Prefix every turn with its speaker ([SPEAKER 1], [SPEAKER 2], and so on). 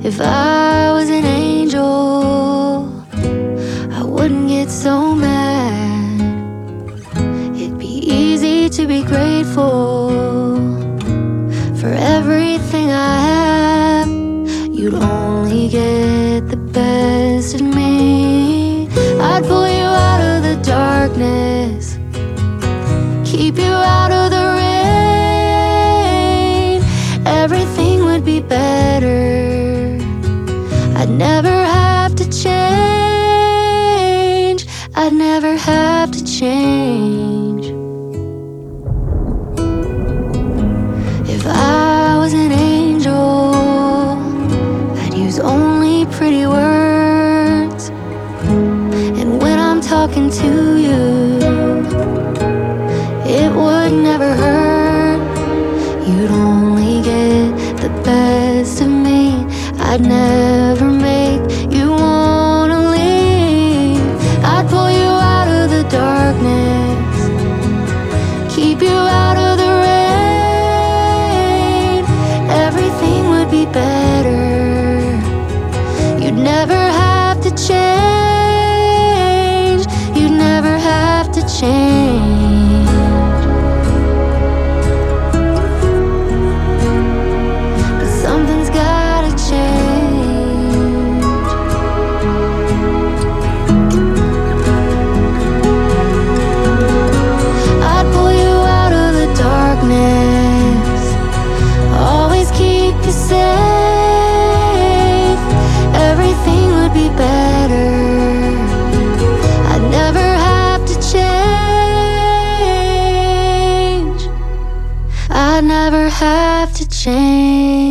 [SPEAKER 1] If I was an angel, I wouldn't get so mad. It'd be easy to be grateful for everything I have. You'd only get the best of me. I'd pull you out of the darkness, keep you out of the rain. Everything would be better. I'd never have to change. I'd never have to change. If I was an angel, I'd use only pretty words. And when I'm talking to you, it would never hurt. You'd only get the best of me. I'd never make you wanna leave. I'd pull you out of the darkness, keep you out of the rain. Everything would be better. You'd never have to change. You'd never have to change. But something's gotta change. I'd pull you out of the darkness, always keep you safe. Everything would be better. I'd never have to change. I'd never have to change.